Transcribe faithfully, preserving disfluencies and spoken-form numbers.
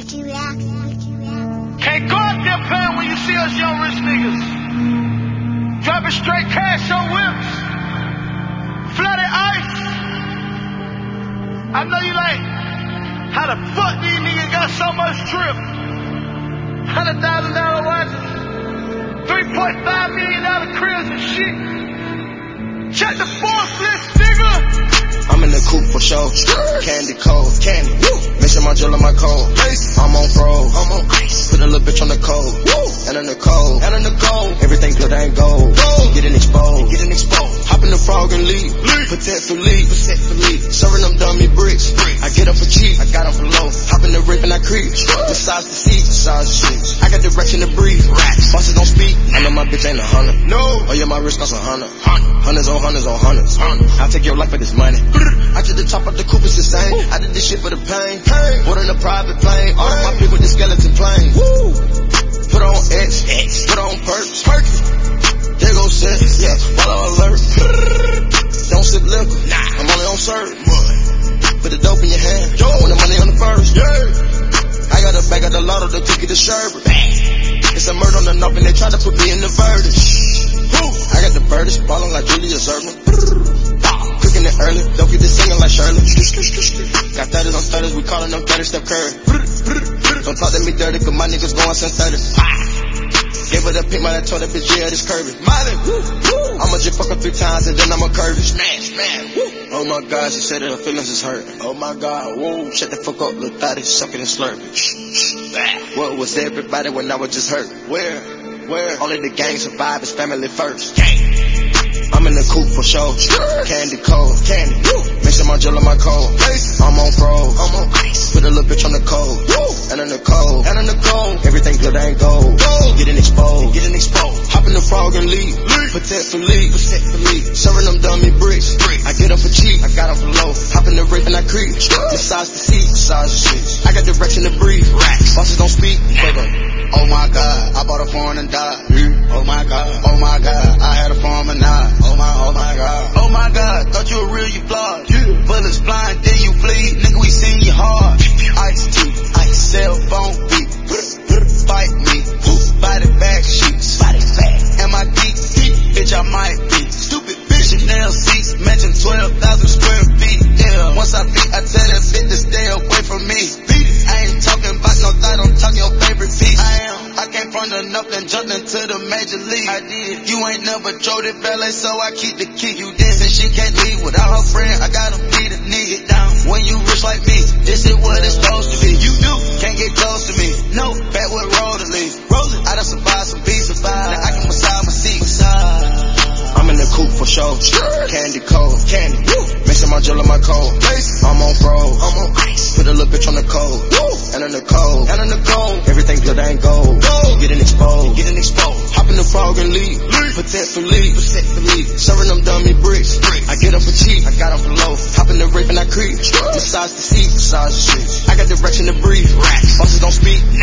Can't go out there playing when you see us young rich niggas. Dropping straight cash on whips. Flooded ice. I know you like, how the fuck these niggas got so much drip? Hundred thousand dollar watches. three point five million dollar cribs and shit. Check the force list, nigga. I'm in the coupe for sure. Candy cold, candy. Mixing my drill and my cold. I'm on froze. I'm on ice. Put a little bitch on the cold. And in the cold. And in the cold. Everything glitter ain't gold. Getting exposed. Getting exposed. Hop in the frog and leave. Protect for leave. Protect for leave. Serving them dummy bricks. I get up for cheap. I got them for low. Hop in the rip and I creep. Massage the seat. Massage the seats. I got direction to breathe. Bosses don't speak. I know my bitch ain't a hundred. No. Oh yeah, my wrist costs a hundred. Hundreds on hundreds on hundreds. I'll take your life for this money. I just the top of the coupe is insane. I did this shit for the pain. Put in a private plane. All of my people with the skeleton plane. Put on X, X. Put on perks. There go sex. Yeah, follow alert. Don't sip liquor. Nah, I'm only on serve. Put the dope in your hand. Yo, I want the money on the first. Yeah. I got a bag of the lotto, the ticket to sherbet. It's a murder on the knob and they try to put me in the verdict. I got the verdict, ballin' like Julius Erving. Cooking it early, don't get this singing like Shirley. Got thirties on thirties, we callin' them thirty step Curry. Don't talk to me dirty, cause my niggas going since thirty. Gave her the pink, man, I told that bitch, yeah, this curvy. Miley, I'ma just fuck her three times and then I'ma curve it. Smash, smash, woo. Oh my God, she said that her feelings is hurt. Oh my God, whoa, shut the fuck up, little thotty, suckin' and slurping. What was everybody when I was just hurt? Where, where? Only the gang survive, it's family first. I'm in the coupe for sure. Candy cold, candy. Mixing my drill and my cold. I'm on froze. I'm on ice. Put a little bitch on the cold. And in the cold. And in the cold. Everything glitter ain't gold. Getting exposed. Getting exposed. Hop in the frog and leave. Protect for leave. Protect for leave. Serving them dummy bricks. I get them for cheap. I got them for low. Hop in the rip and I creep. Massage the seat. Massage the seats. I got direction to breathe. Bosses don't speak. Oh my God. I bought a phone and died. Oh my God. Oh my God. I had a farm and died. Oh my, oh my God. Oh my God. Thought you were real, you flawed. Yeah. Bullets blind, then you bleed. Nigga, we seen you hard. Ice tea, ice, cell phone beat. Fight me. Body back sheets. Body back. Am I deep? Deep. Bitch, I might be. Stupid bitch. Chanel seats. Mention twelve thousand square feet. Yeah. Once I beat, I tell that bitch to stay away from me. Beat it. I ain't talking about no thought, I'm talking your favorite piece. I am. I came from the nothing and jumped into the major league. I did. You ain't never drove it ballet, so I keep the key. You did. Since she can't leave without her friend, I got them knee to knee. Get down. When you rich like me, this is what it's supposed to be. You do. Can't get close to me. No. Back with roll to leave. Rollin'. I done survived some beats survive. Now I can massage my seat. I'm in the coupe for sure. Candy cold. Candy. Mixing my drill and my cold. I'm on froze. I'm on ice. Put a little bitch on the cold. And in the cold. And in the cold. Everything glitter ain't gold. Getting exposed. Getting exposed. Hop in the frog and leave. Protect for leave. Protect for leave. Serving them dummy bricks. I get them for cheap. I got them for low. Hop in the rip and I creep. Massage the seat. Massage the seats. I got direction to breathe. Bosses don't speak.